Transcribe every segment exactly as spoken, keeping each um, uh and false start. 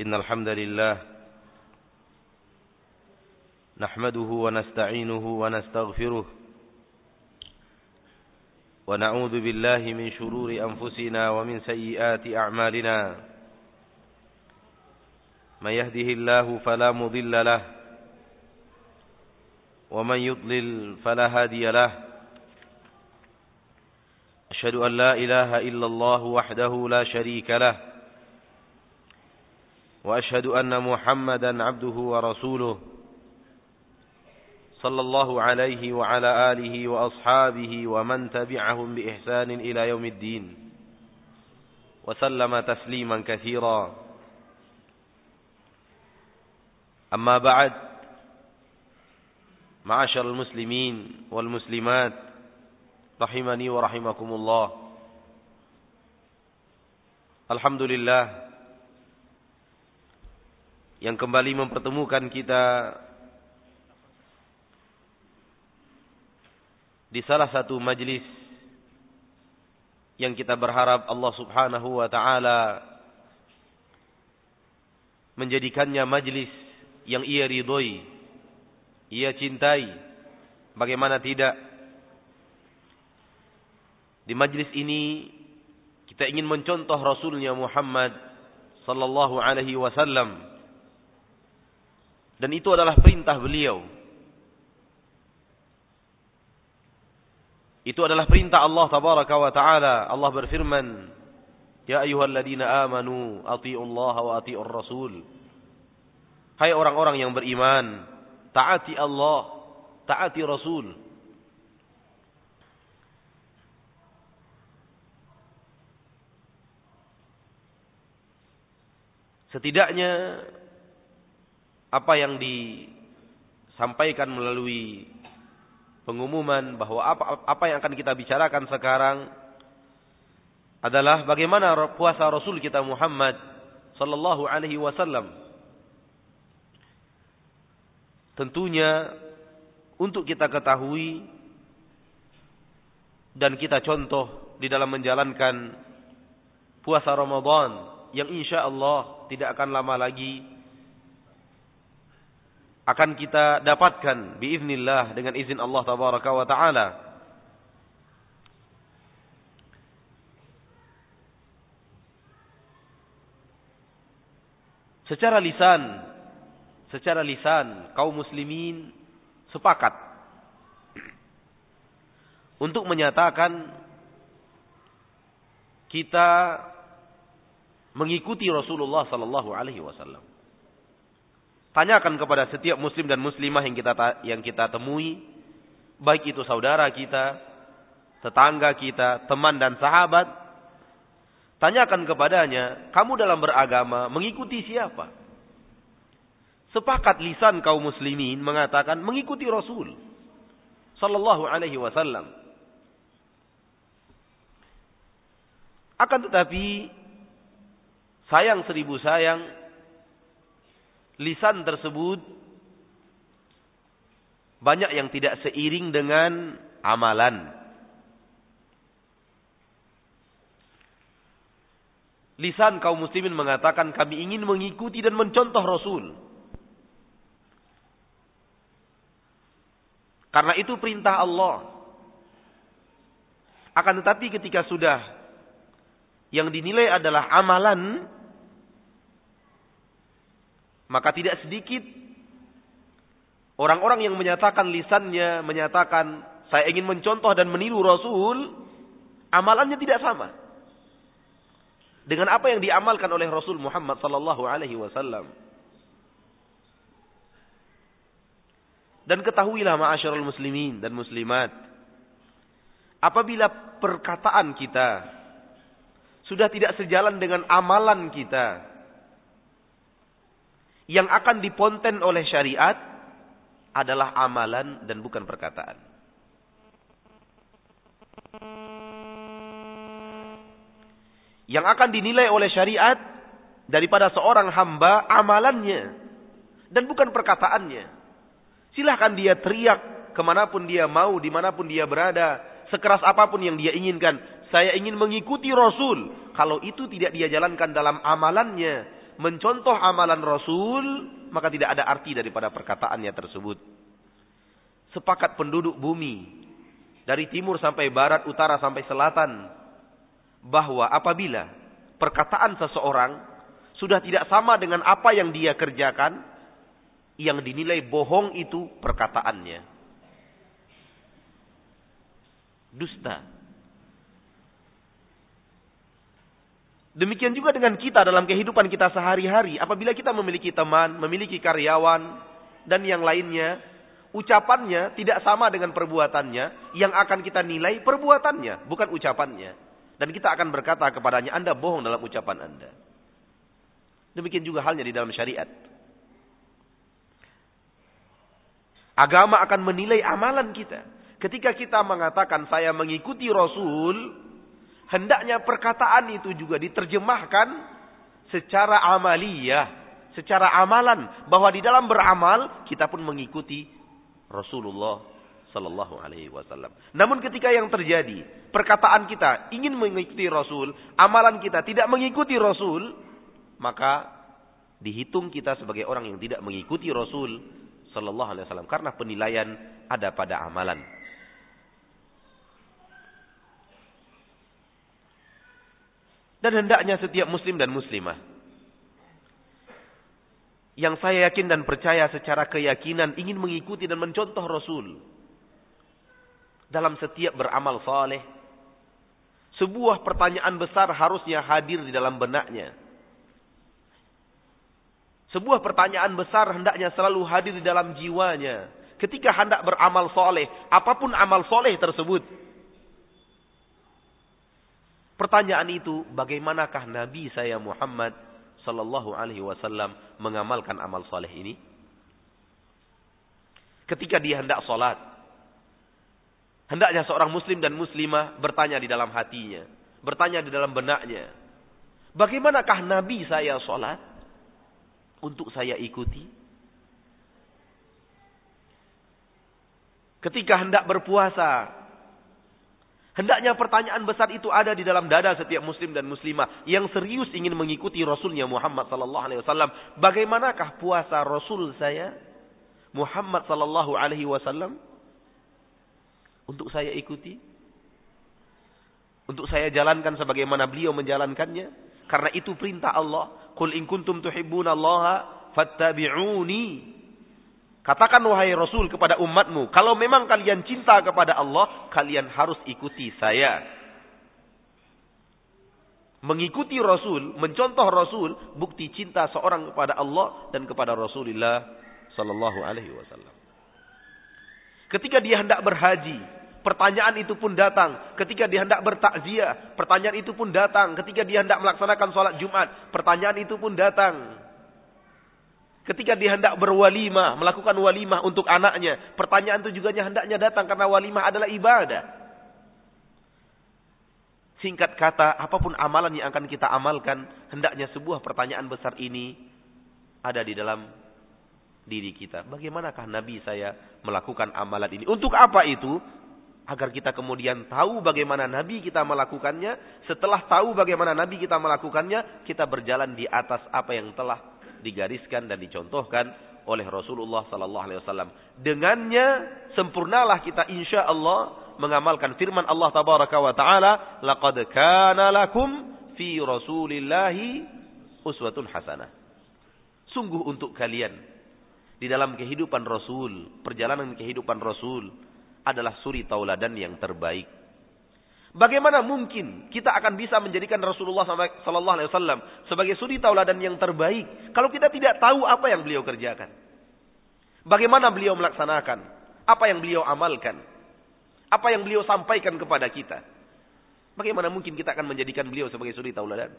إن الحمد لله نحمده ونستعينه ونستغفره ونعوذ بالله من شرور أنفسنا ومن سيئات أعمالنا من يهده الله فلا مضل له ومن يضلل فلا هادي له أشهد أن لا إله إلا الله وحده لا شريك له وأشهد أن محمدا عبده ورسوله صلى الله عليه وعلى آله وأصحابه ومن تبعهم بإحسان إلى يوم الدين وسلم تسليما كثيرا أما بعد معاشر المسلمين والمسلمات rahimani wa rahimakumullah. Alhamdulillah yang kembali mempertemukan kita di salah satu majlis yang kita berharap Allah Subhanahu wa taala menjadikannya majlis yang ia ridhoi, ia cintai. Bagaimana tidak? Di majlis ini kita ingin mencontoh Rasulnya Muhammad sallallahu alaihi wasallam. Dan itu adalah perintah beliau. Itu adalah perintah Allah tabaraka wa taala. Allah berfirman, "Ya ayyuhalladzina amanu athi'ullaha wa athi'ur rasul." Hai orang-orang yang beriman, taati Allah, taati Rasul. Setidaknya apa yang disampaikan melalui pengumuman bahwa apa, apa yang akan kita bicarakan sekarang adalah bagaimana puasa Rasul kita Muhammad sallallahu alaihi wasallam. Tentunya untuk kita ketahui dan kita contoh di dalam menjalankan puasa Ramadan yang insya Allah tidak akan lama lagi akan kita dapatkan biiznillah dengan izin Allah tabaraka wa taala. Secara lisan, secara lisan kaum muslimin sepakat untuk menyatakan kita mengikuti Rasulullah sallallahu alaihi wasallam. Tanyakan kepada setiap muslim dan muslimah yang kita yang kita temui, baik itu saudara kita, tetangga kita, teman dan sahabat, tanyakan kepadanya, kamu dalam beragama mengikuti siapa? Sepakat lisan kaum muslimin mengatakan mengikuti Rasul sallallahu alaihi wasallam. Akan tetapi sayang seribu sayang, lisan tersebut banyak yang tidak seiring dengan amalan. Lisan kaum muslimin mengatakan kami ingin mengikuti dan mencontoh Rasul. Karena itu perintah Allah. Akan tetapi ketika sudah yang dinilai adalah amalan, maka tidak sedikit orang-orang yang menyatakan lisannya, menyatakan saya ingin mencontoh dan meniru Rasul, amalannya tidak sama dengan apa yang diamalkan oleh Rasul Muhammad sallallahu alaihi wasallam. Dan ketahuilah ma'asyiral muslimin dan muslimat, apabila perkataan kita sudah tidak sejalan dengan amalan kita, yang akan diponten oleh syariat adalah amalan dan bukan perkataan. Yang akan dinilai oleh syariat daripada seorang hamba amalannya dan bukan perkataannya. Silahkan dia teriak kemanapun dia mau, dimanapun dia berada, sekeras apapun yang dia inginkan. Saya ingin mengikuti Rasul. Kalau itu tidak dia jalankan dalam amalannya, mencontoh amalan Rasul, maka tidak ada arti daripada perkataannya tersebut. Sepakat penduduk bumi, dari timur sampai barat, utara sampai selatan, bahwa apabila perkataan seseorang sudah tidak sama dengan apa yang dia kerjakan, yang dinilai bohong itu perkataannya. Dusta. Demikian juga dengan kita dalam kehidupan kita sehari-hari. Apabila kita memiliki teman, memiliki karyawan, dan yang lainnya, ucapannya tidak sama dengan perbuatannya, yang akan kita nilai perbuatannya, bukan ucapannya. Dan kita akan berkata kepadanya, Anda bohong dalam ucapan Anda. Demikian juga halnya di dalam syariat. Agama akan menilai amalan kita. Ketika kita mengatakan saya mengikuti Rasul, hendaknya perkataan itu juga diterjemahkan secara amaliyah, secara amalan, bahwa di dalam beramal kita pun mengikuti Rasulullah sallallahu alaihi wasallam. Namun ketika yang terjadi, perkataan kita ingin mengikuti Rasul, amalan kita tidak mengikuti Rasul, maka dihitung kita sebagai orang yang tidak mengikuti Rasul sallallahu alaihi wasallam, karena penilaian ada pada amalan. Dan hendaknya setiap muslim dan muslimah yang saya yakin dan percaya secara keyakinan ingin mengikuti dan mencontoh Rasul dalam setiap beramal saleh, sebuah pertanyaan besar harusnya hadir di dalam benaknya. Sebuah pertanyaan besar hendaknya selalu hadir di dalam jiwanya ketika hendak beramal saleh, apapun amal saleh tersebut. Pertanyaan itu, bagaimanakah Nabi saya Muhammad sallallahu alaihi wasallam mengamalkan amal saleh ini? Ketika dia hendak salat, hendaknya seorang muslim dan muslimah bertanya di dalam hatinya, bertanya di dalam benaknya, bagaimanakah Nabi saya salat untuk saya ikuti? Ketika hendak berpuasa, hendaknya pertanyaan besar itu ada di dalam dada setiap muslim dan muslimah yang serius ingin mengikuti Rasulnya Muhammad sallallahu alaihi wasallam. Bagaimanakah puasa Rasul saya Muhammad sallallahu alaihi wasallam untuk saya ikuti? Untuk saya jalankan sebagaimana beliau menjalankannya? Karena itu perintah Allah. Qul in kuntum tuhibbunallaha fattabi'uni. Katakan wahai Rasul kepada umatmu, kalau memang kalian cinta kepada Allah, kalian harus ikuti saya. Mengikuti Rasul, mencontoh Rasul, bukti cinta seorang kepada Allah dan kepada Rasulullah sallallahu alaihi wasallam. Ketika dia hendak berhaji, pertanyaan itu pun datang. Ketika dia hendak bertakziah, pertanyaan itu pun datang. Ketika dia hendak melaksanakan sholat Jumat, pertanyaan itu pun datang. Ketika dia hendak berwalimah, melakukan walimah untuk anaknya, pertanyaan itu juga hendaknya datang karena walimah adalah ibadah. Singkat kata, apapun amalan yang akan kita amalkan, hendaknya sebuah pertanyaan besar ini ada di dalam diri kita. Bagaimanakah Nabi saya melakukan amalan ini? Untuk apa itu? Agar kita kemudian tahu bagaimana Nabi kita melakukannya. Setelah tahu bagaimana Nabi kita melakukannya, kita berjalan di atas apa yang telah digariskan dan dicontohkan oleh Rasulullah sallallahu alaihi wasallam. Dengannya sempurnalah kita insyaallah mengamalkan firman Allah tabaraka wa taala, laqad kana lakum fi rasulillahi uswatun hasanah. Sungguh untuk kalian di dalam kehidupan Rasul, perjalanan kehidupan Rasul adalah suri tauladan yang terbaik. Bagaimana mungkin kita akan bisa menjadikan Rasulullah sallallahu alaihi wasallam sebagai suri tauladan yang terbaik kalau kita tidak tahu apa yang beliau kerjakan? Bagaimana beliau melaksanakan? Apa yang beliau amalkan? Apa yang beliau sampaikan kepada kita? Bagaimana mungkin kita akan menjadikan beliau sebagai suri tauladan?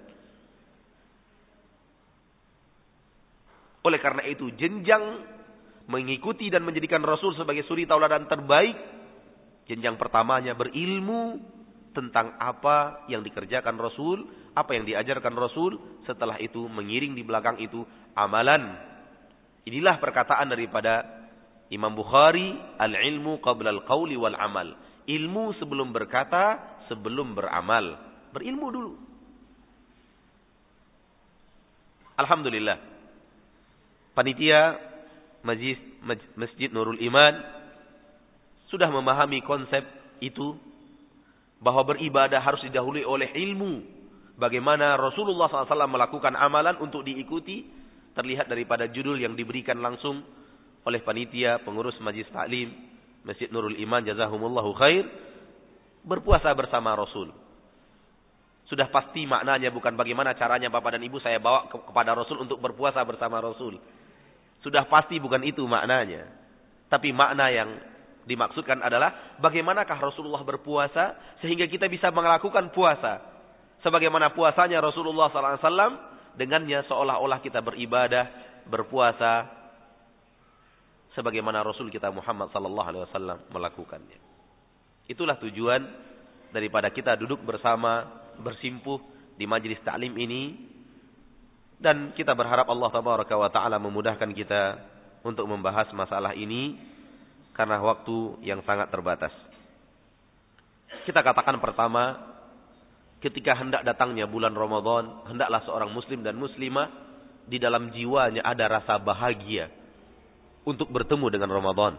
Oleh karena itu, jenjang mengikuti dan menjadikan Rasul sebagai suri tauladan terbaik, jenjang pertamanya berilmu tentang apa yang dikerjakan Rasul, apa yang diajarkan Rasul. Setelah itu mengiring di belakang itu amalan. Inilah perkataan daripada Imam Bukhari, al-ilmu qabla al-qawli wal amal. Ilmu sebelum berkata, sebelum beramal. Berilmu dulu. Alhamdulillah. Panitia Masjid, Masjid Nurul Iman sudah memahami konsep itu, bahwa beribadah harus didahului oleh ilmu. Bagaimana Rasulullah shallallahu alaihi wasallam melakukan amalan untuk diikuti, terlihat daripada judul yang diberikan langsung oleh panitia pengurus Majlis Taklim Masjid Nurul Iman, jazahumullahu khair, berpuasa bersama Rasul. Sudah pasti maknanya bukan bagaimana caranya Bapak dan Ibu saya bawa ke kepada Rasul untuk berpuasa bersama Rasul. Sudah pasti bukan itu maknanya. Tapi makna yang dimaksudkan adalah bagaimanakah Rasulullah berpuasa sehingga kita bisa melakukan puasa sebagaimana puasanya Rasulullah sallallahu alaihi wasallam, dengannya seolah-olah kita beribadah, berpuasa sebagaimana Rasul kita Muhammad sallallahu alaihi wasallam melakukannya. Itulah tujuan daripada kita duduk bersama, bersimpuh di majelis taklim ini, dan kita berharap Allah tabaraka wa taala memudahkan kita untuk membahas masalah ini karena waktu yang sangat terbatas. Kita katakan pertama, ketika hendak datangnya bulan Ramadan, hendaklah seorang muslim dan muslimah di dalam jiwanya ada rasa bahagia untuk bertemu dengan Ramadan.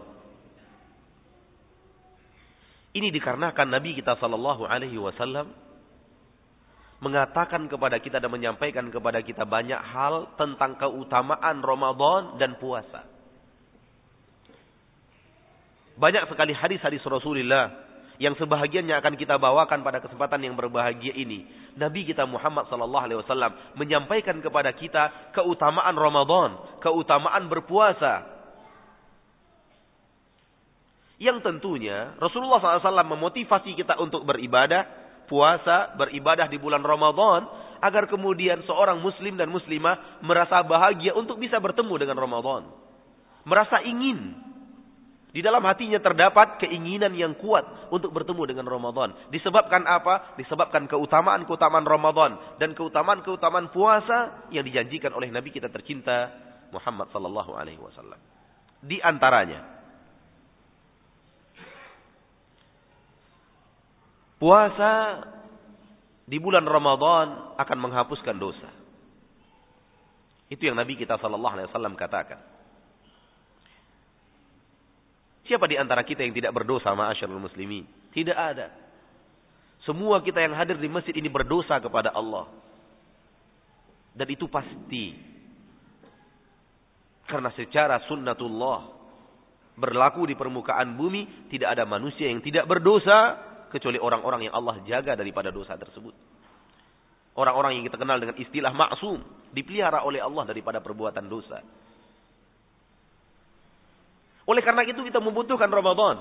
Ini dikarenakan Nabi kita sallallahu alaihi wasallam mengatakan kepada kita dan menyampaikan kepada kita banyak hal tentang keutamaan Ramadan dan puasa. Banyak sekali hadis-hadis Rasulullah yang sebahagiannya akan kita bawakan pada kesempatan yang berbahagia ini. Nabi kita Muhammad sallallahu alaihi wasallam menyampaikan kepada kita keutamaan Ramadan, keutamaan berpuasa. Yang tentunya Rasulullah sallallahu alaihi wasallam memotivasi kita untuk beribadah, puasa, beribadah di bulan Ramadan, agar kemudian seorang muslim dan muslimah merasa bahagia untuk bisa bertemu dengan Ramadan. Merasa ingin. Di dalam hatinya terdapat keinginan yang kuat untuk bertemu dengan Ramadan. Disebabkan apa? Disebabkan keutamaan-keutamaan Ramadan dan keutamaan-keutamaan puasa yang dijanjikan oleh Nabi kita tercinta Muhammad sallallahu alaihi wasallam. Di antaranya, puasa di bulan Ramadan akan menghapuskan dosa. Itu yang Nabi kita sallallahu alaihi wasallam katakan. Siapa di antara kita yang tidak berdosa, ma'asyarul muslimin? Tidak ada. Semua kita yang hadir di masjid ini berdosa kepada Allah. Dan itu pasti. Karena secara sunnatullah berlaku di permukaan bumi, tidak ada manusia yang tidak berdosa kecuali orang-orang yang Allah jaga daripada dosa tersebut. Orang-orang yang kita kenal dengan istilah maksum, dipelihara oleh Allah daripada perbuatan dosa. Oleh karena itu kita membutuhkan Ramadan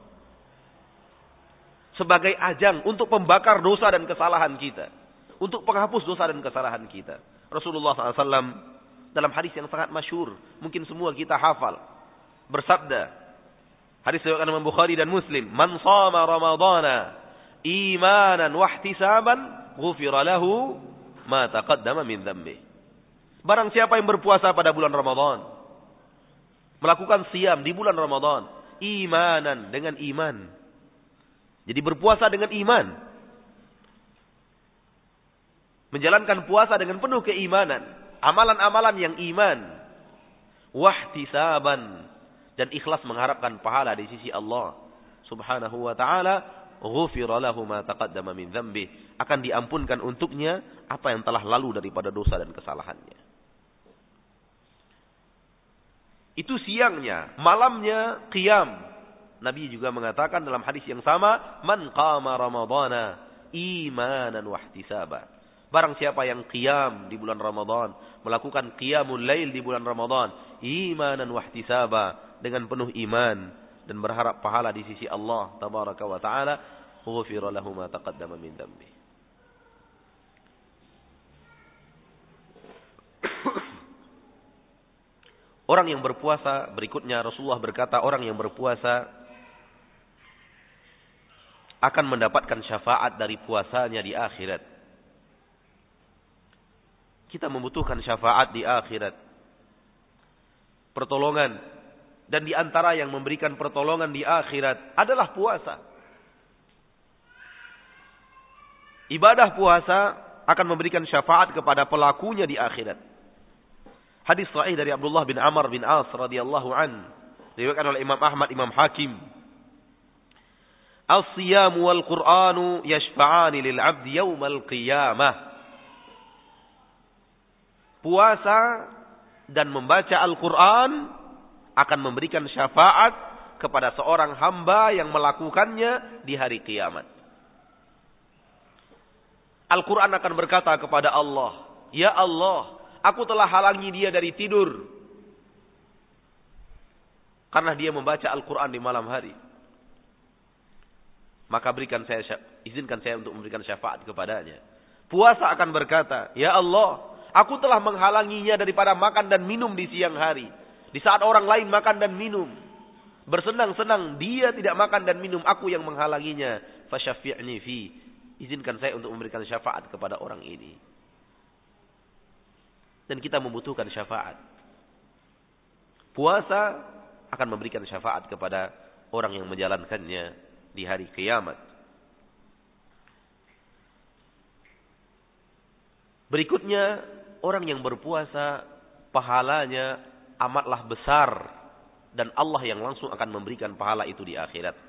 sebagai ajang untuk pembakar dosa dan kesalahan kita, untuk penghapus dosa dan kesalahan kita. Rasulullah sallallahu alaihi wasallam dalam hadis yang sangat masyhur, mungkin semua kita hafal, bersabda, hadis riwayat Imam Bukhari dan Muslim, "Man shama Ramadhana imanan wa ihtisaban, ghufira lahu ma taqaddama min dhanbi." Barang siapa yang berpuasa pada bulan Ramadan, melakukan siam di bulan Ramadan, imanan, dengan iman. Jadi berpuasa dengan iman. Menjalankan puasa dengan penuh keimanan. Amalan-amalan yang iman. Wahtisaban. Dan ikhlas mengharapkan pahala di sisi Allah subhanahu wa ta'ala. Ghufira lahu ma taqaddama min dhanbi. Akan diampunkan untuknya apa yang telah lalu daripada dosa dan kesalahannya. Itu siangnya, malamnya qiyam. Nabi juga mengatakan dalam hadis yang sama, "Man qama Ramadhana imanan wa ihtisaba." Barang siapa yang qiyam di bulan Ramadan, melakukan qiyamul lail di bulan Ramadan, imanan wa ihtisaba, dengan penuh iman dan berharap pahala di sisi Allah tabaraka wa taala, ghufira lahu ma taqaddama min dhanbi. Orang yang berpuasa, berikutnya Rasulullah berkata, orang yang berpuasa akan mendapatkan syafaat dari puasanya di akhirat. Kita membutuhkan syafaat di akhirat. Pertolongan. Dan di antara yang memberikan pertolongan di akhirat adalah puasa. Ibadah puasa akan memberikan syafaat kepada pelakunya di akhirat. Hadis sahih dari Abdullah bin Amr bin As radhiyallahu an, diriwayatkan oleh Imam Ahmad, Imam Hakim. As-siyam wal Qur'anu yashfa'ani lil 'abdi yaumal qiyamah. Puasa dan membaca Al-Qur'an akan memberikan syafaat kepada seorang hamba yang melakukannya di hari kiamat. Al-Quran akan berkata kepada Allah, "Ya Allah, aku telah halangi dia dari tidur karena dia membaca Al-Quran di malam hari. Maka berikan saya, izinkan saya untuk memberikan syafaat kepadanya." Puasa akan berkata, "Ya Allah, aku telah menghalanginya daripada makan dan minum di siang hari. Di saat orang lain makan dan minum, bersenang-senang, dia tidak makan dan minum, aku yang menghalanginya. Fasyafi'ni fi." Izinkan saya untuk memberikan syafaat kepada orang ini. Dan kita membutuhkan syafaat. Puasa akan memberikan syafaat kepada orang yang menjalankannya di hari kiamat. Berikutnya, orang yang berpuasa pahalanya amatlah besar dan Allah yang langsung akan memberikan pahala itu di akhirat.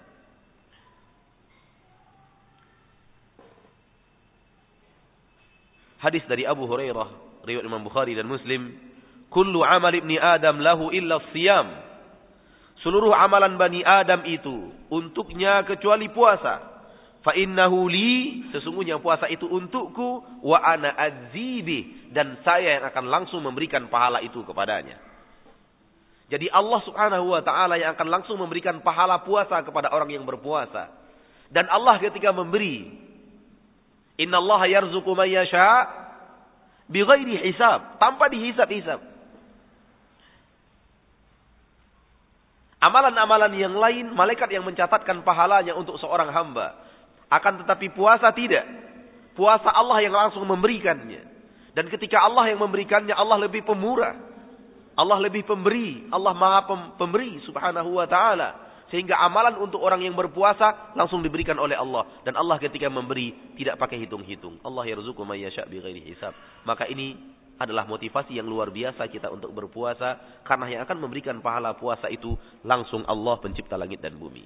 Hadis dari Abu Hurairah, riwayat Imam Bukhari dan Muslim, "Kullu amal ibni Adam lahu illa siyam." Seluruh amalan Bani Adam itu untuknya kecuali puasa. Fa innahu li, sesungguhnya puasa itu untukku, wa ana adzibi, dan saya yang akan langsung memberikan pahala itu kepadanya. Jadi Allah Subhanahu wa taala yang akan langsung memberikan pahala puasa kepada orang yang berpuasa. Dan Allah ketika memberi, innallaha yarzuqu man yasha' bighairi hisab, tanpa dihisab-hisab. Amalan-amalan yang lain, malaikat yang mencatatkan pahalanya untuk seorang hamba. Akan tetapi puasa tidak. Puasa Allah yang langsung memberikannya. Dan ketika Allah yang memberikannya, Allah lebih pemurah. Allah lebih pemberi. Allah maha pemberi subhanahu wa ta'ala. Sehingga amalan untuk orang yang berpuasa langsung diberikan oleh Allah. Dan Allah ketika memberi tidak pakai hitung-hitung. Allah yarzuqu man yasha' bighairi hisab. Maka ini adalah motivasi yang luar biasa kita untuk berpuasa. Karena yang akan memberikan pahala puasa itu langsung Allah pencipta langit dan bumi.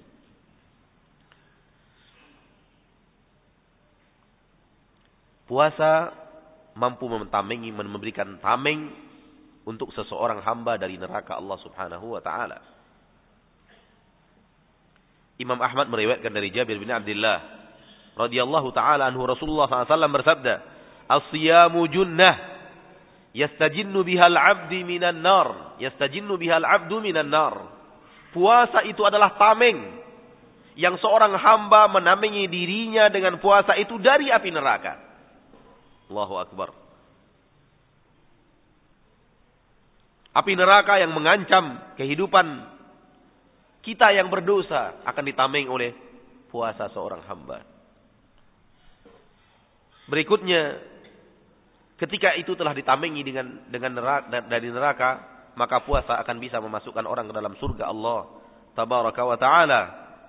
Puasa mampu mentamengi, memberikan tameng untuk seseorang hamba dari neraka Allah subhanahu wa ta'ala. Imam Ahmad meriwayatkan dari Jabir bin Abdullah radhiyallahu taala anhu, Rasulullah sallallahu alaihi wasallam bersabda, "As-siyamu junnah yastajinnu bihal 'abdi minan nar, yastajinnu bihal 'abdu minan nar." Puasa itu adalah tameng yang seorang hamba menamengi dirinya dengan puasa itu dari api neraka. Allahu akbar. Api neraka yang mengancam kehidupan kita yang berdosa akan ditameng oleh puasa seorang hamba. Berikutnya, ketika itu telah ditamengi dengan dengan neraka, dari neraka, maka puasa akan bisa memasukkan orang ke dalam surga Allah tabaraka wa taala.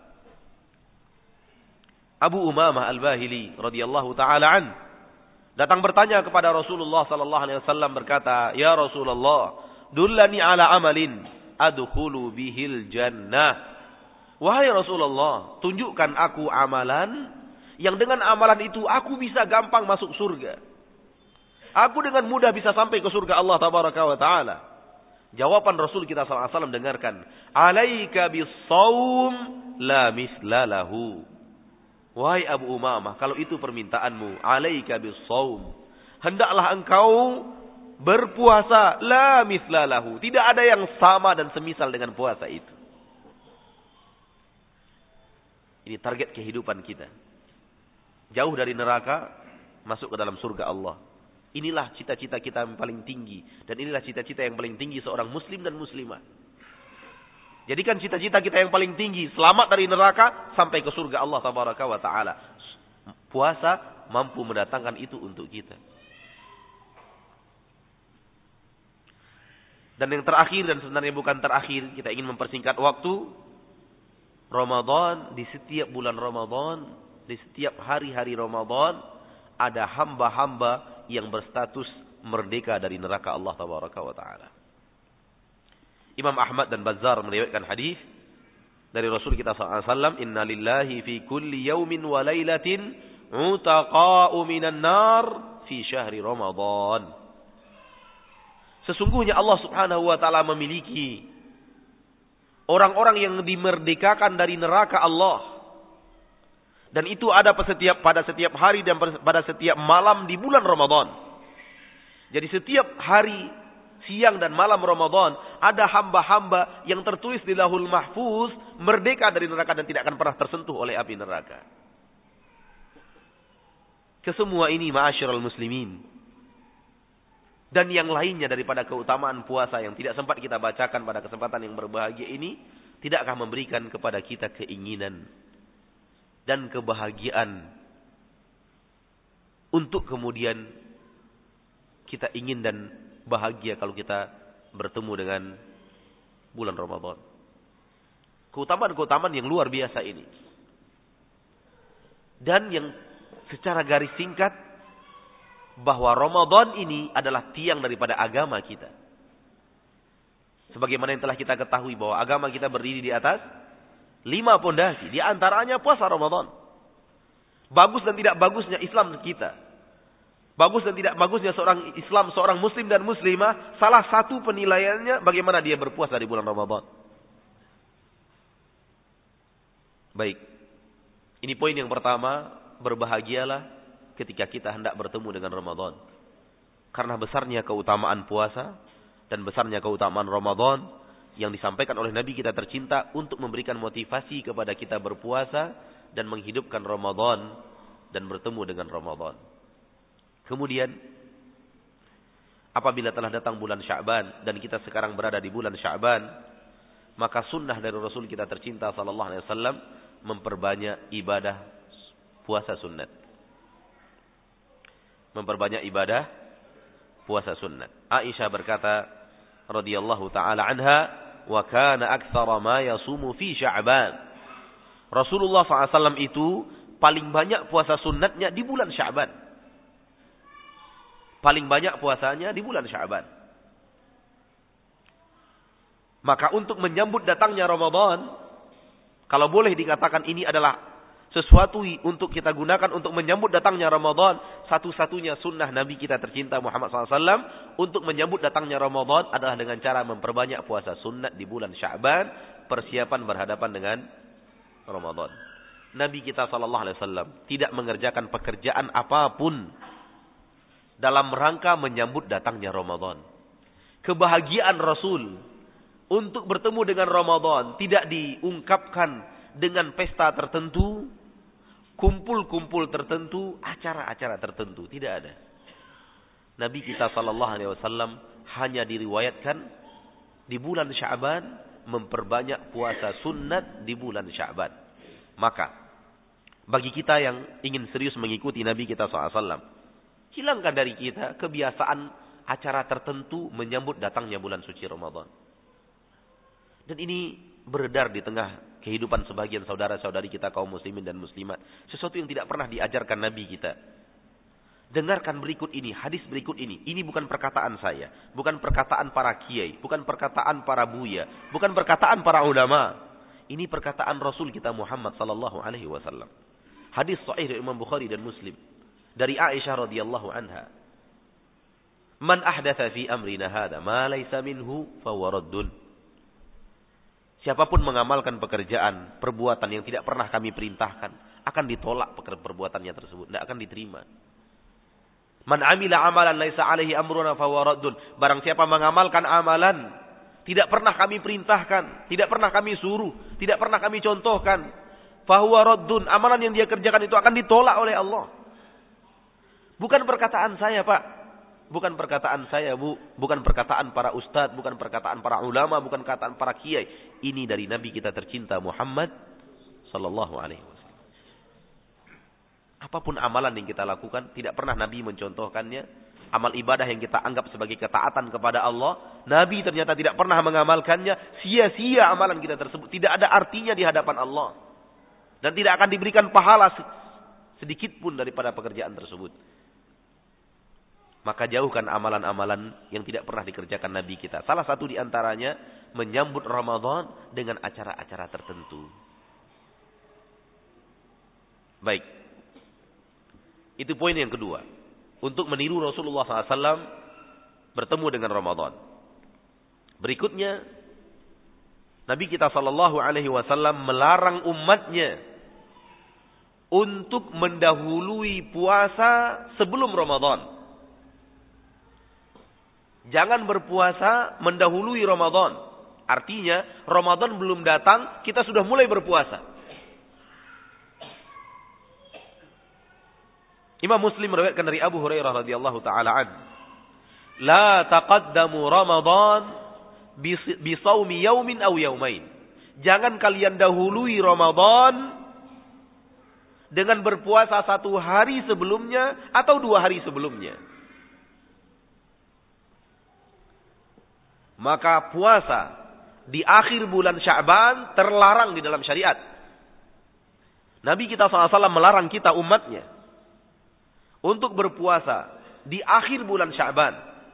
Abu Umamah Al-Bahili radhiyallahu taala an datang bertanya kepada Rasulullah sallallahu alaihi wasallam, berkata, "Ya Rasulullah, dullani ala amalin adkhulu bihil jannah." Wahai Rasulullah, tunjukkan aku amalan yang dengan amalan itu aku bisa gampang masuk surga. Aku dengan mudah bisa sampai ke surga Allah tabaraka wa taala. Jawaban Rasul kita sallallahu alaihi wasallam, dengarkan, "Alaika bis-shaum la misla lahu." Wahai Abu Umamah, kalau itu permintaanmu, alaika bis-shaum, hendaklah engkau berpuasa, la misla lahu, tidak ada yang sama dan semisal dengan puasa itu. Ini target kehidupan kita. Jauh dari neraka, masuk ke dalam surga Allah. Inilah cita-cita kita yang paling tinggi. Dan inilah cita-cita yang paling tinggi seorang muslim dan muslimah. Jadikan cita-cita kita yang paling tinggi, selamat dari neraka sampai ke surga Allah tabaraka wa ta'ala. Puasa mampu mendatangkan itu untuk kita. Dan yang terakhir, dan sebenarnya bukan terakhir, kita ingin mempersingkat waktu. Ramadan, di setiap bulan Ramadan, di setiap hari-hari Ramadan, ada hamba-hamba yang berstatus merdeka dari neraka Allah tabaraka wa taala. Imam Ahmad dan Bazzar meriwayatkan hadis dari Rasul kita sallallahu alaihi wasallam, "Inna lillahi fi kulli yaumin wa lailatin utaqa'u minan nar fi syahri Ramadan." Sesungguhnya Allah Subhanahu wa taala memiliki orang-orang yang dimerdekakan dari neraka Allah. Dan itu ada pada setiap, pada setiap hari dan pada setiap malam di bulan Ramadan. Jadi setiap hari, siang dan malam Ramadan, ada hamba-hamba yang tertulis di Lauhul Mahfuz merdeka dari neraka dan tidak akan pernah tersentuh oleh api neraka. Kesemua ini ma'asyiral muslimin. Dan yang lainnya daripada keutamaan puasa yang tidak sempat kita bacakan pada kesempatan yang berbahagia ini, tidakkah memberikan kepada kita keinginan dan kebahagiaan untuk kemudian kita ingin dan bahagia kalau kita bertemu dengan bulan Ramadan. Keutamaan-keutamaan yang luar biasa ini. Dan yang secara garis singkat, bahwa Ramadan ini adalah tiang daripada agama kita. Sebagaimana yang telah kita ketahui bahwa agama kita berdiri di atas lima pondasi, di antaranya puasa Ramadan. Bagus dan tidak bagusnya Islam kita. Bagus dan tidak bagusnya seorang Islam, seorang muslim dan muslimah, salah satu penilaiannya bagaimana dia berpuasa di bulan Ramadan. Baik. Ini poin yang pertama, berbahagialah ketika kita hendak bertemu dengan Ramadan. Karena besarnya keutamaan puasa dan besarnya keutamaan Ramadan yang disampaikan oleh Nabi kita tercinta untuk memberikan motivasi kepada kita berpuasa dan menghidupkan Ramadan dan bertemu dengan Ramadan. Kemudian, apabila telah datang bulan Sya'ban dan kita sekarang berada di bulan Sya'ban, maka sunnah dari Rasul kita tercinta sallallahu alaihi wasallam memperbanyak ibadah puasa sunnat. Memperbanyak ibadah puasa sunnat. Aisyah berkata radhiyallahu taala anha, wa kana aktsara ma yasumu fi Sya'ban. Rasulullah sallallahu alaihi wasallam itu paling banyak puasa sunnatnya di bulan Sya'ban. Paling banyak puasanya di bulan Sya'ban. Maka untuk menyambut datangnya Ramadan, kalau boleh dikatakan ini adalah sesuatu untuk kita gunakan untuk menyambut datangnya Ramadan, satu-satunya sunnah Nabi kita tercinta Muhammad sallallahu alaihi wasallam untuk menyambut datangnya Ramadan adalah dengan cara memperbanyak puasa sunnat di bulan Sya'ban, persiapan berhadapan dengan Ramadan. Nabi kita sallallahu alaihi wasallam tidak mengerjakan pekerjaan apapun dalam rangka menyambut datangnya Ramadan. Kebahagiaan Rasul untuk bertemu dengan Ramadan tidak diungkapkan dengan pesta tertentu, kumpul-kumpul tertentu, acara-acara tertentu. Tidak ada. Nabi kita sallallahu alaihi wasallam hanya diriwayatkan di bulan Sya'ban memperbanyak puasa sunnat di bulan Sya'ban. Maka bagi kita yang ingin serius mengikuti Nabi kita sallallahu alaihi wasallam, hilangkan dari kita kebiasaan acara tertentu menyambut datangnya bulan suci Ramadan. Dan ini beredar di tengah kehidupan sebagian saudara-saudari kita kaum muslimin dan muslimat. Sesuatu yang tidak pernah diajarkan Nabi kita. Dengarkan berikut ini, hadis berikut ini. Ini bukan perkataan saya. Bukan perkataan para kiai. Bukan perkataan para buya. Bukan perkataan para ulama. Ini perkataan Rasul kita Muhammad sallallahu alaihi wasallam. Hadis sahih dari Imam Bukhari dan Muslim. Dari Aisyah radhiyallahu anha. Man ahdatha fi amrina hadha ma laysa minhu fahuwa raddun. Siapapun mengamalkan pekerjaan, perbuatan yang tidak pernah kami perintahkan, akan ditolak perbuatannya tersebut, tidak akan diterima. Man amila amalan laisa alaihi amruna fahuwa raddun. Barang siapa mengamalkan amalan tidak pernah kami perintahkan, tidak pernah kami suruh, tidak pernah kami contohkan, fahuwa raddun. Amalan yang dia kerjakan itu akan ditolak oleh Allah. Bukan perkataan saya, Pak. Bukan perkataan saya, Bu. Bukan perkataan para ustadz, bukan perkataan para ulama, bukan perkataan para kiai. Ini dari Nabi kita tercinta Muhammad sallallahu alaihi wasallam. Apapun amalan yang kita lakukan, tidak pernah Nabi mencontohkannya. Amal ibadah yang kita anggap sebagai ketaatan kepada Allah, Nabi ternyata tidak pernah mengamalkannya. Sia-sia amalan kita tersebut. Tidak ada artinya di hadapan Allah. Dan tidak akan diberikan pahala sedikit pun daripada pekerjaan tersebut. maka jauhkan amalan-amalan yang tidak pernah dikerjakan Nabi kita. Salah satu di antaranya menyambut Ramadan dengan acara-acara tertentu. Baik. Itu poin yang kedua. Untuk meniru Rasulullah shallallahu alaihi wasallam bertemu dengan Ramadan. Berikutnya, Nabi kita sallallahu alaihi wasallam melarang umatnya untuk mendahului puasa sebelum Ramadan. Jangan berpuasa mendahului Ramadan. Artinya, Ramadan belum datang, kita sudah mulai berpuasa. Imam Muslim meriwayatkan dari Abu Hurairah radhiyallahu taala an, "La taqaddamu Ramadan bi shaumi yaumin aw yaumain." Jangan kalian dahului Ramadan dengan berpuasa satu hari sebelumnya atau dua hari sebelumnya. Maka puasa di akhir bulan Sya'ban terlarang di dalam syariat. Nabi kita shallallahu alaihi wasallam melarang kita umatnya untuk berpuasa di akhir bulan Sya'ban.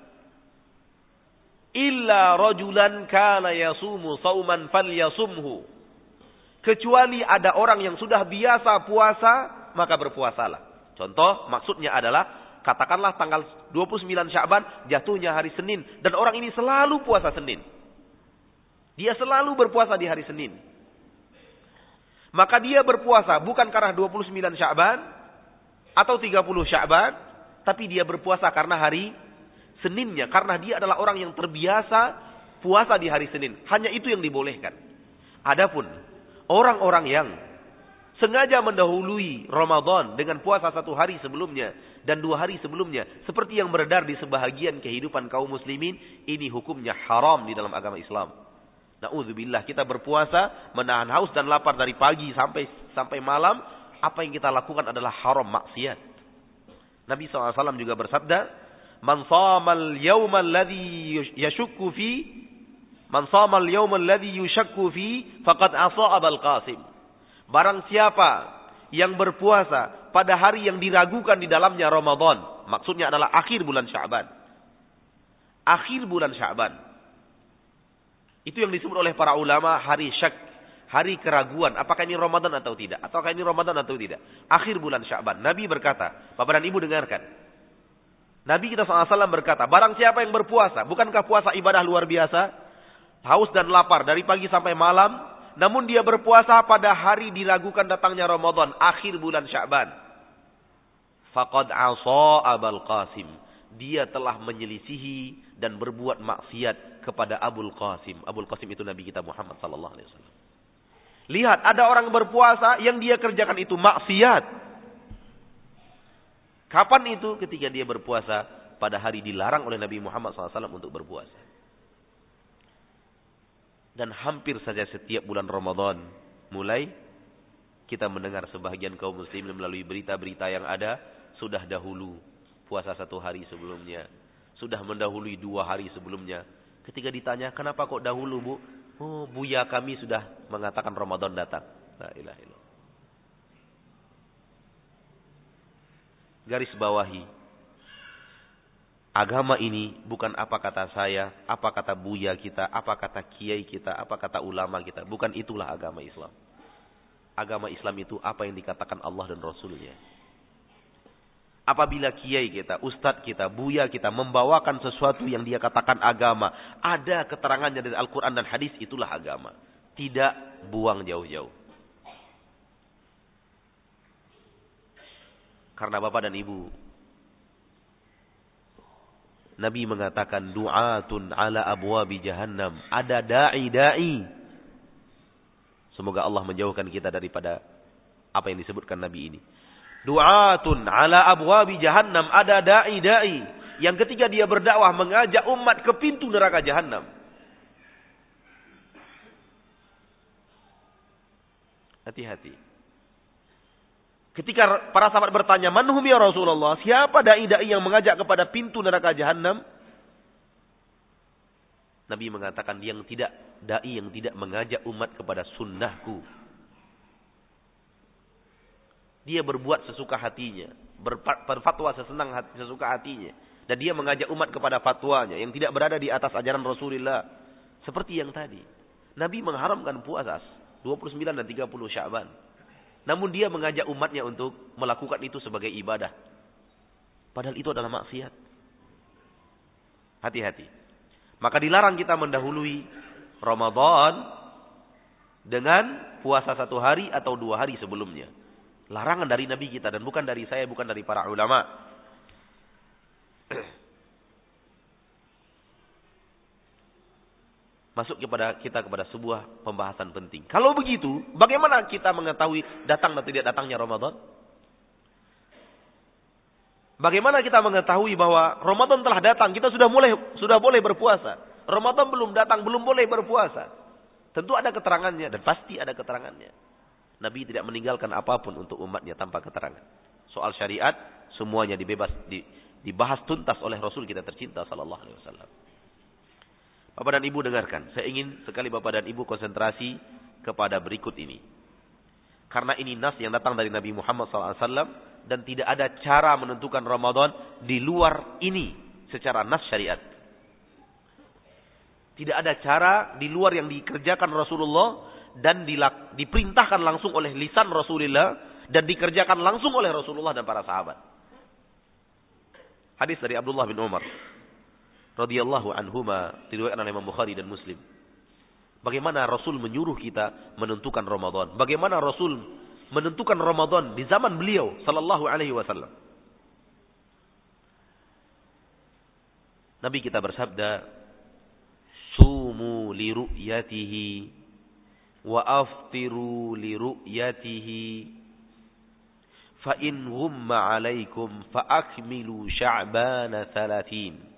Illa rajulan kana yasumu sauman falyasumhu. Kecuali ada orang yang sudah biasa puasa, maka berpuasalah. Contoh, maksudnya adalah katakanlah tanggal dua puluh sembilan Sya'ban jatuhnya hari Senin. Dan orang ini selalu puasa Senin. Dia selalu berpuasa di hari Senin. Maka dia berpuasa bukan karena dua puluh sembilan Sya'ban atau tiga puluh Sya'ban. Tapi dia berpuasa karena hari Seninnya. Karena dia adalah orang yang terbiasa puasa di hari Senin. Hanya itu yang dibolehkan. Adapun orang-orang yang sengaja mendahului Ramadan dengan puasa satu hari sebelumnya dan dua hari sebelumnya, seperti yang beredar di sebahagian kehidupan kaum muslimin, ini hukumnya haram di dalam agama Islam. Na'udzubillah, kita berpuasa menahan haus dan lapar dari pagi sampai sampai malam, apa yang kita lakukan adalah haram, maksiat. Nabi shallallahu alaihi wasallam juga bersabda, "Man shamal yawmal ladzi yashukku fi, man shamal yawmal ladzi yushakku fi, faqad asa Abul Qasim." Barang siapa yang berpuasa pada hari yang diragukan di dalamnya Ramadan, maksudnya adalah akhir bulan Sya'ban. Akhir bulan Sya'ban. Itu yang disebut oleh para ulama hari syak, hari keraguan, apakah ini Ramadan atau tidak, ataukah ini Ramadan atau tidak. Akhir bulan Sya'ban. Nabi berkata, Bapak dan Ibu dengarkan. Nabi kita shallallahu alaihi wasallam berkata, barang siapa yang berpuasa, bukankah puasa ibadah luar biasa? Haus dan lapar dari pagi sampai malam, namun dia berpuasa pada hari diragukan datangnya Ramadan, akhir bulan Sya'ban. Faqad asa Abul Qasim. Dia telah menyelisihi dan berbuat maksiat kepada Abul Qasim. Abul Qasim itu Nabi kita Muhammad sallallahu alaihi wasallam. Lihat, ada orang berpuasa yang dia kerjakan itu maksiat. Kapan itu? Ketika dia berpuasa pada hari dilarang oleh Nabi Muhammad sallallahu alaihi wasallam untuk berpuasa. Dan hampir saja setiap bulan Ramadan mulai kita mendengar sebahagian kaum muslimin melalui berita-berita yang ada, sudah dahulu puasa satu hari sebelumnya, sudah mendahului dua hari sebelumnya. Ketika ditanya, kenapa kok dahulu, Bu? Oh, buya kami sudah mengatakan Ramadan datang. La ilaha illallah. Garis bawahi, agama ini bukan apa kata saya, apa kata buya kita, apa kata kiai kita, apa kata ulama kita. Bukan itulah agama Islam. Agama Islam itu apa yang dikatakan Allah dan Rasulnya. Apabila kiai kita, ustadz kita, buya kita membawakan sesuatu yang dia katakan agama, ada keterangannya dari Al-Quran dan hadis, itulah agama. Tidak buang jauh-jauh. Karena Bapak dan Ibu, Nabi mengatakan du'atun ala abwabi jahannam. Ada da'i-da'i. Semoga Allah menjauhkan kita daripada apa yang disebutkan Nabi ini. Du'atun ala abwabi jahannam. Ada da'i-da'i. Yang ketika dia berdakwah mengajak umat ke pintu neraka jahannam. Hati-hati. Ketika para sahabat bertanya, "Man hum ya Rasulullah?" Siapa dai-dai yang mengajak kepada pintu neraka jahanam? Nabi mengatakan, yang tidak dai yang tidak mengajak umat kepada sunnahku. Dia berbuat sesuka hatinya, berfatwa sesenang hati, sesuka hatinya. Dan dia mengajak umat kepada fatwanya yang tidak berada di atas ajaran Rasulullah. Seperti yang tadi. Nabi mengharamkan puasa dua puluh sembilan dan tiga puluh Sya'ban. Namun dia mengajak umatnya untuk melakukan itu sebagai ibadah. Padahal itu adalah maksiat. Hati-hati. Maka dilarang kita mendahului Ramadan dengan puasa satu hari atau dua hari sebelumnya. Larangan dari Nabi kita dan bukan dari saya, bukan dari para ulama. Masuk kepada kita kepada sebuah pembahasan penting. Kalau begitu, bagaimana kita mengetahui datang atau tidak datangnya Ramadan? Bagaimana kita mengetahui bahwa Ramadan telah datang, kita sudah mulai sudah boleh berpuasa. Ramadan belum datang, belum boleh berpuasa. Tentu ada keterangannya dan pasti ada keterangannya. Nabi tidak meninggalkan apapun untuk umatnya tanpa keterangan. Soal syariat semuanya dibebas di, dibahas tuntas oleh Rasul kita tercinta sallallahu alaihi wasallam. Bapak dan Ibu dengarkan, saya ingin sekali Bapak dan Ibu konsentrasi kepada berikut ini. Karena ini nas yang datang dari Nabi Muhammad sallallahu alaihi wasallam dan tidak ada cara menentukan Ramadan di luar ini secara nas syariat. Tidak ada cara di luar yang dikerjakan Rasulullah dan dilak, diperintahkan langsung oleh lisan Rasulullah dan dikerjakan langsung oleh Rasulullah dan para sahabat. Hadis dari Abdullah bin Umar radhiyallahu anhuma diriwayatkan oleh Imam Bukhari dan Muslim. Bagaimana Rasul menyuruh kita menentukan Ramadan? Bagaimana Rasul menentukan Ramadan di zaman beliau sallallahu alaihi wasallam? Nabi kita bersabda, "Sumu li ru'yatihi wa aftiru li ru'yatihi fa in ghumma 'alaikum fa akmilu sya'bana thalathin."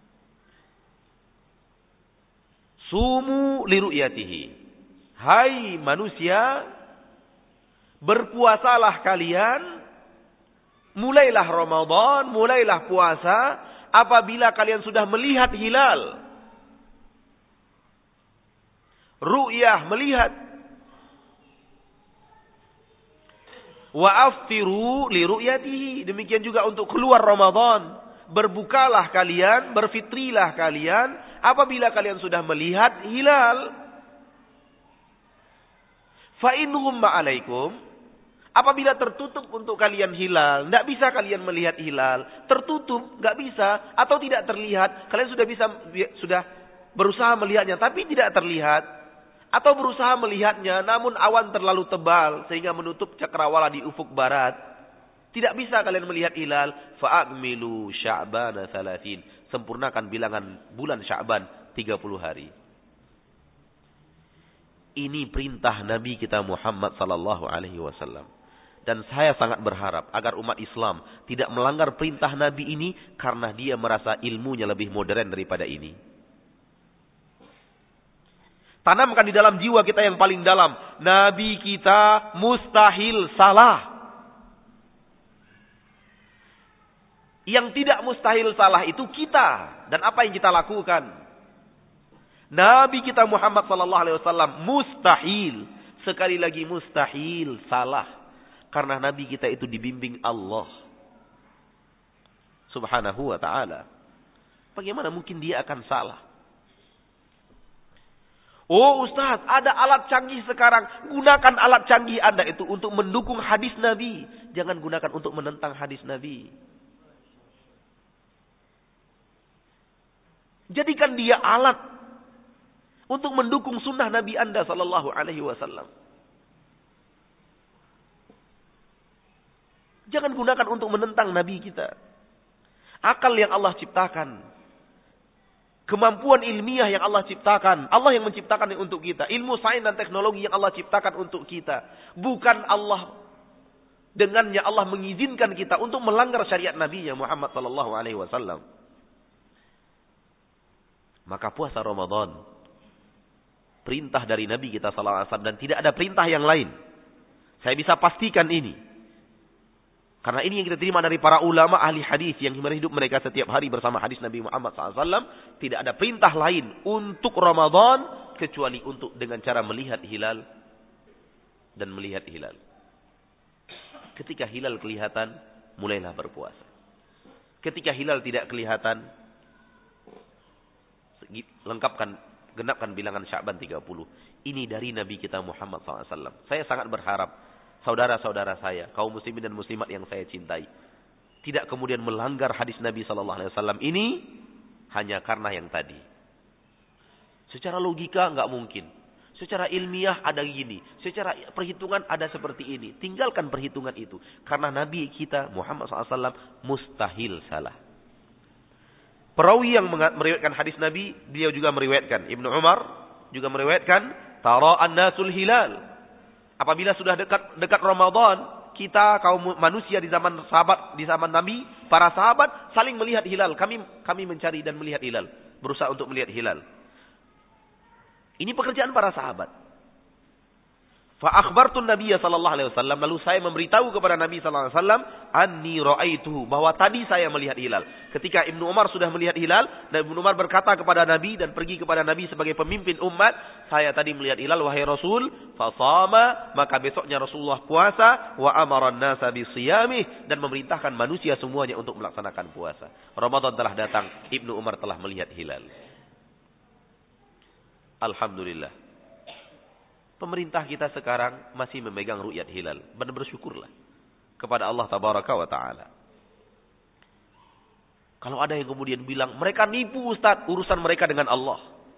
Sumu li ru'yatihi. Hai manusia, berpuasalah kalian, mulailah Ramadan, mulailah puasa apabila kalian sudah melihat hilal. Ru'yah, melihat. Wa aftiru li ru'yatihi. Demikian juga untuk keluar Ramadan. Berbukalah kalian, berfitrilah kalian apabila kalian sudah melihat hilal. Fa in ghumma 'alaikum, apabila tertutup untuk kalian hilal, tidak bisa kalian melihat hilal, tertutup, nggak bisa atau tidak terlihat, kalian sudah bisa sudah berusaha melihatnya tapi tidak terlihat, atau berusaha melihatnya namun awan terlalu tebal sehingga menutup cakrawala di ufuk barat. Tidak bisa kalian melihat hilal, fa'akmilu sya'bana thalathin. Sempurnakan bilangan bulan Sya'ban tiga puluh hari. Ini perintah Nabi kita Muhammad sallallahu alaihi wasallam. Dan saya sangat berharap agar umat Islam tidak melanggar perintah Nabi ini karena dia merasa ilmunya lebih modern daripada ini. Tanamkan di dalam jiwa kita yang paling dalam, Nabi kita mustahil salah. Yang tidak mustahil salah itu kita dan apa yang kita lakukan. Nabi kita Muhammad sallallahu alaihi wasallam mustahil, sekali lagi mustahil salah karena nabi kita itu dibimbing Allah Subhanahu wa taala. Bagaimana mungkin dia akan salah? Oh Ustaz, ada alat canggih sekarang. Gunakan alat canggih Anda itu untuk mendukung hadis Nabi, jangan gunakan untuk menentang hadis Nabi. Jadikan dia alat untuk mendukung sunnah Nabi Anda sallallahu alaihi wasallam. Jangan gunakan untuk menentang Nabi kita. Akal yang Allah ciptakan, kemampuan ilmiah yang Allah ciptakan, Allah yang menciptakan untuk kita. Ilmu sains dan teknologi yang Allah ciptakan untuk kita. Bukan Allah, dengannya Allah mengizinkan kita untuk melanggar syariat Nabi Muhammad sallallahu alaihi wasallam. Maka puasa Ramadan perintah dari Nabi kita sallallahu alaihi wasallam dan tidak ada perintah yang lain. Saya bisa pastikan ini. Karena ini yang kita terima dari para ulama ahli hadis yang hidup mereka setiap hari bersama hadis Nabi Muhammad sallallahu alaihi wasallam. Tidak ada perintah lain untuk Ramadan kecuali untuk dengan cara melihat hilal dan melihat hilal. Ketika hilal kelihatan, mulailah berpuasa. Ketika hilal tidak kelihatan, lengkapkan, genapkan bilangan Sya'ban tiga puluh. Ini dari Nabi kita Muhammad sallallahu alaihi wasallam. Saya sangat berharap saudara-saudara saya, kaum muslimin dan muslimat yang saya cintai, tidak kemudian melanggar hadis Nabi sallallahu alaihi wasallam ini hanya karena yang tadi. Secara logika enggak mungkin. Secara ilmiah ada gini. Secara perhitungan ada seperti ini. Tinggalkan perhitungan itu. Karena Nabi kita Muhammad sallallahu alaihi wasallam mustahil salah. Perawi yang meriwayatkan hadis Nabi, beliau juga meriwayatkan. Ibnu Umar juga meriwayatkan, tara'an nasul hilal. Apabila sudah dekat dekat Ramadan, kita kaum manusia di zaman sahabat, di zaman Nabi, para sahabat saling melihat hilal. Kami kami mencari dan melihat hilal, berusaha untuk melihat hilal. Ini pekerjaan para sahabat. Fa akhbartu Nabiy sallallahu alaihi wasallam, lalu saya memberitahu kepada Nabi sallallahu alaihi wasallam, anni ra'aituhu, bahwa tadi saya melihat hilal. Ketika Ibnu Umar sudah melihat hilal, dan Ibnu Umar berkata kepada Nabi dan pergi kepada Nabi sebagai pemimpin umat, saya tadi melihat hilal wahai Rasul, fa shama, maka besoknya Rasulullah puasa, wa amara an-nasa bisiyamih, dan memerintahkan manusia semuanya untuk melaksanakan puasa. Ramadan telah datang, Ibnu Umar telah melihat hilal. Alhamdulillah. Pemerintah kita sekarang masih memegang ru'yat hilal. Benar bersyukurlah kepada Allah Tabaraka wa Ta'ala. Kalau ada yang kemudian bilang, mereka nipu Ustaz, urusan mereka dengan Allah.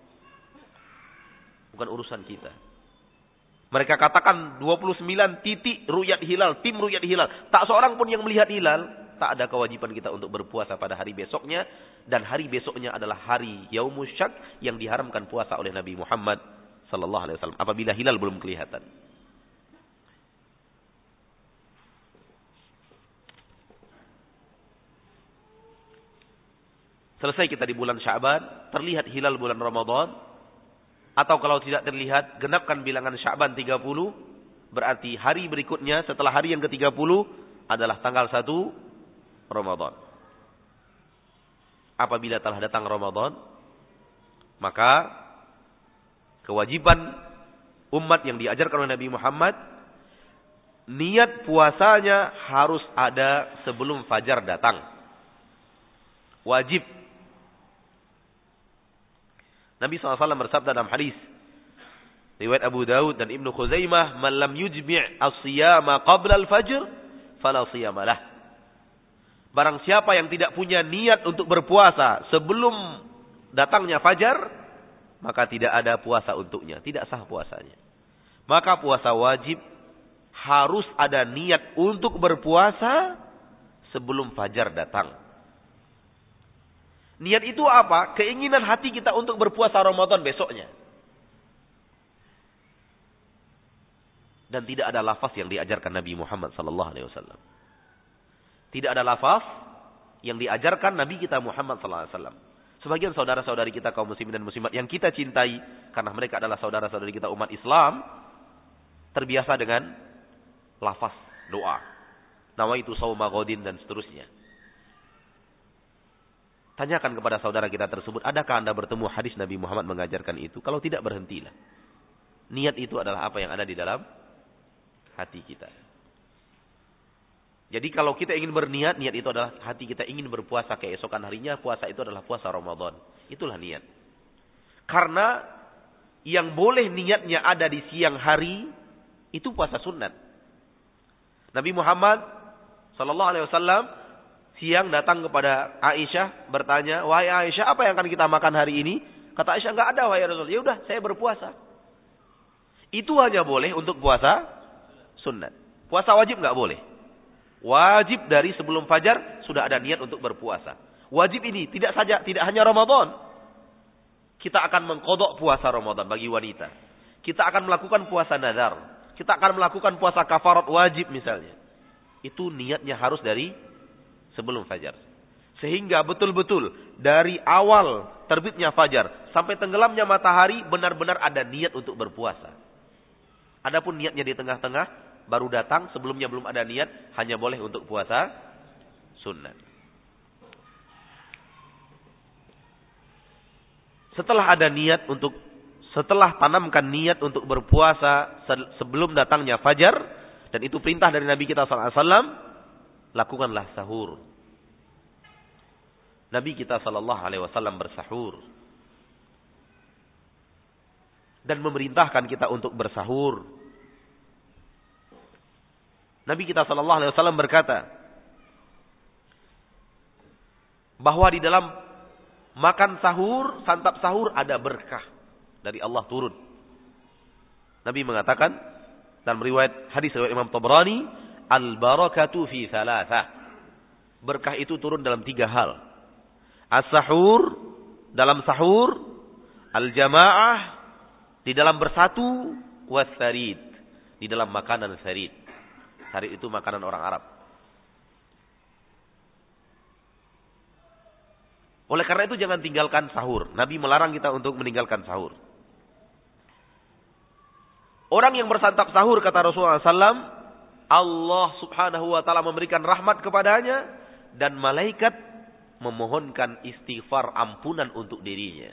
Bukan urusan kita. Mereka katakan dua puluh sembilan titik ru'yat hilal, tim ru'yat hilal. Tak seorang pun yang melihat hilal. Tak ada kewajiban kita untuk berpuasa pada hari besoknya. Dan hari besoknya adalah hari Yaumus Syak yang diharamkan puasa oleh Nabi Muhammad sallallahu alaihi wasallam apabila hilal belum kelihatan. Selesai kita di bulan Sya'ban, terlihat hilal bulan Ramadan, atau kalau tidak terlihat, genapkan bilangan Sya'ban tiga puluh, berarti hari berikutnya setelah hari yang ke tiga puluh adalah tanggal satu Ramadan. Apabila telah datang Ramadan, maka kewajiban umat yang diajarkan oleh Nabi Muhammad, niat puasanya harus ada sebelum fajar datang. Wajib. Nabi shallallahu alaihi wasallam bersabda dalam hadis riwayat Abu Daud dan Ibnu Khuzaimah, "Man lam yujmi' as-siyama qabla al-fajr, fala siyama lah." Barang siapa yang tidak punya niat untuk berpuasa sebelum datangnya fajar, maka tidak ada puasa untuknya. Tidak sah puasanya. Maka puasa wajib harus ada niat untuk berpuasa sebelum fajar datang. Niat itu apa? Keinginan hati kita untuk berpuasa Ramadan besoknya. Dan tidak ada lafaz yang diajarkan Nabi Muhammad sallallahu alaihi wasallam. Tidak ada lafaz yang diajarkan Nabi kita Muhammad sallallahu alaihi wasallam. Sebagian saudara-saudari kita kaum muslimin dan muslimat yang kita cintai, karena mereka adalah saudara-saudari kita umat Islam, terbiasa dengan lafaz doa. Nawaitu shauma ghadin dan seterusnya. Tanyakan kepada saudara kita tersebut, adakah Anda bertemu hadis Nabi Muhammad mengajarkan itu? Kalau tidak, berhentilah. Niat itu adalah apa yang ada di dalam hati kita. Jadi kalau kita ingin berniat, niat itu adalah hati kita ingin berpuasa keesokan harinya, puasa itu adalah puasa Ramadan. Itulah niat. Karena yang boleh niatnya ada di siang hari, itu puasa sunat. Nabi Muhammad sallallahu alaihi wasallam siang datang kepada Aisyah bertanya, "Wahai Aisyah, apa yang akan kita makan hari ini?" Kata Aisyah, "Enggak ada wahai Rasul." Ya udah, saya berpuasa. Itu hanya boleh untuk puasa sunat. Puasa wajib enggak boleh. Wajib dari sebelum fajar sudah ada niat untuk berpuasa. Wajib ini tidak saja tidak hanya Ramadan. Kita akan mengqadha puasa Ramadan bagi wanita. Kita akan melakukan puasa nazar. Kita akan melakukan puasa kafarat wajib misalnya. Itu niatnya harus dari sebelum fajar. Sehingga betul-betul dari awal terbitnya fajar sampai tenggelamnya matahari benar-benar ada niat untuk berpuasa. Adapun niatnya di tengah-tengah baru datang, sebelumnya belum ada niat, hanya boleh untuk puasa sunnah. Setelah ada niat untuk, setelah tanamkan niat untuk berpuasa sebelum datangnya fajar, dan itu perintah dari Nabi kita sallallahu alaihi wasallam, lakukanlah sahur. Nabi kita sallallahu alaihi wasallam bersahur. Dan memerintahkan kita untuk bersahur. Nabi kita sallallahu alaihi wasallam berkata, bahwa di dalam makan sahur, santap sahur ada berkah dari Allah turun. Nabi mengatakan dalam riwayat hadis riwayat Imam Tabrani, al-barakatu fi thalathah. Berkah itu turun dalam tiga hal. As-sahur, dalam sahur, al-jamaah, di dalam bersatu, was-sarid, di dalam makanan sarid. Sarid itu makanan orang Arab. Oleh karena itu jangan tinggalkan sahur. Nabi melarang kita untuk meninggalkan sahur. Orang yang bersantap sahur, kata Rasulullah sallallahu alaihi wasallam, Allah subhanahu wa ta'ala memberikan rahmat kepadanya dan malaikat memohonkan istighfar ampunan untuk dirinya.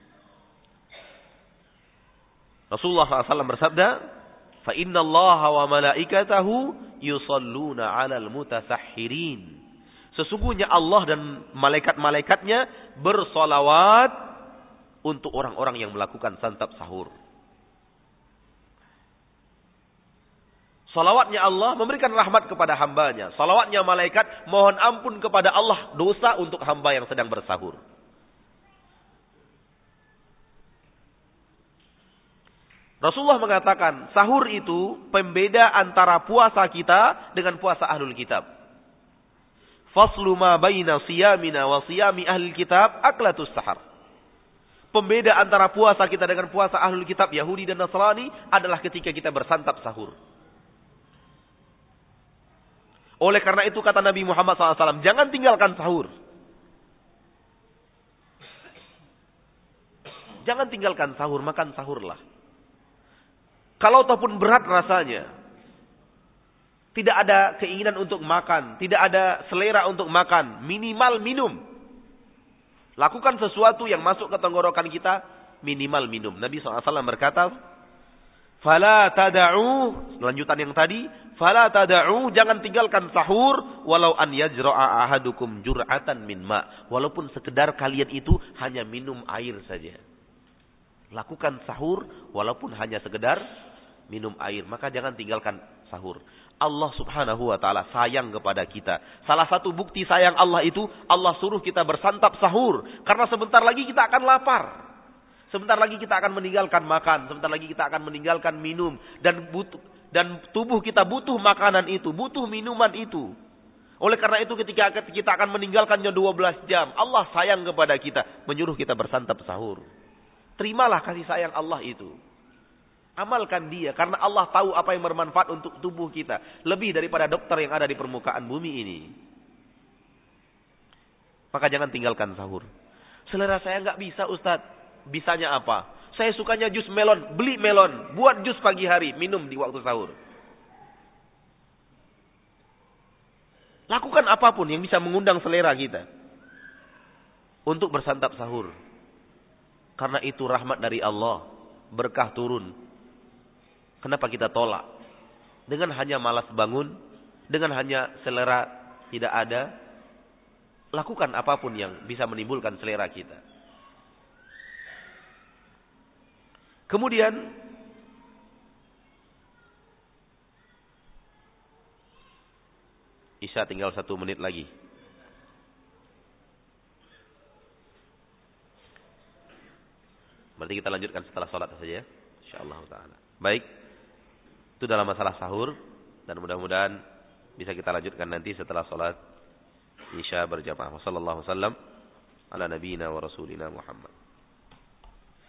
Rasulullah sallallahu alaihi wasallam bersabda, "Fa inna Allah wa malaikatahu yusalluna 'alal mutasahhirin." Sesungguhnya Allah dan malaikat-malaikatnya bersolawat untuk orang-orang yang melakukan santap sahur. Salawatnya Allah memberikan rahmat kepada hambanya. Salawatnya malaikat mohon ampun kepada Allah dosa untuk hamba yang sedang bersahur. Rasulullah mengatakan sahur itu pembeda antara puasa kita dengan puasa ahlul kitab. Faslu ma baina siyamina wa siyami ahlul kitab aklatus sahar. Pembeda antara puasa kita dengan puasa ahlul kitab Yahudi dan Nasrani adalah ketika kita bersantap sahur. Oleh karena itu kata Nabi Muhammad sallallahu alaihi wasallam, jangan tinggalkan sahur. Jangan tinggalkan sahur, makan sahurlah. Kalau ataupun berat rasanya, tidak ada keinginan untuk makan, tidak ada selera untuk makan, minimal minum. Lakukan sesuatu yang masuk ke tenggorokan kita, minimal minum. Nabi sallallahu alaihi wasallam berkata, "Fala tada'u," lanjutan yang tadi, "Fala tada'u," jangan tinggalkan sahur, walau an yajra'a ahadukum jur'atan min ma'. Walaupun sekedar kalian itu hanya minum air saja. Lakukan sahur, walaupun hanya sekedar minum air. Maka jangan tinggalkan sahur. Allah subhanahu wa ta'ala sayang kepada kita. Salah satu bukti sayang Allah itu, Allah suruh kita bersantap sahur. Karena sebentar lagi kita akan lapar. Sebentar lagi kita akan meninggalkan makan. Sebentar lagi kita akan meninggalkan minum. Dan butuh, dan tubuh kita butuh makanan itu. Butuh minuman itu. Oleh karena itu ketika kita akan meninggalkannya dua belas jam. Allah sayang kepada kita. Menyuruh kita bersantap sahur. Terimalah kasih sayang Allah itu. Amalkan dia. Karena Allah tahu apa yang bermanfaat untuk tubuh kita. Lebih daripada dokter yang ada di permukaan bumi ini. Maka jangan tinggalkan sahur. Selera saya nggak bisa Ustadz. Bisanya apa? Saya sukanya jus melon. Beli melon. Buat jus pagi hari. Minum di waktu sahur. Lakukan apapun yang bisa mengundang selera kita. Untuk bersantap sahur. Karena itu rahmat dari Allah. Berkah turun. Kenapa kita tolak? Dengan hanya malas bangun. Dengan hanya selera tidak ada. Lakukan apapun yang bisa menimbulkan selera kita. Kemudian Isya tinggal satu menit lagi. Berarti kita lanjutkan setelah sholat saja ya. InsyaAllah ta'ala. Baik. Itu dalam masalah sahur. Dan mudah-mudahan bisa kita lanjutkan nanti setelah sholat Isya berjamaah. Wassallallahu wasallam ala nabiyina wa rasulina Muhammad.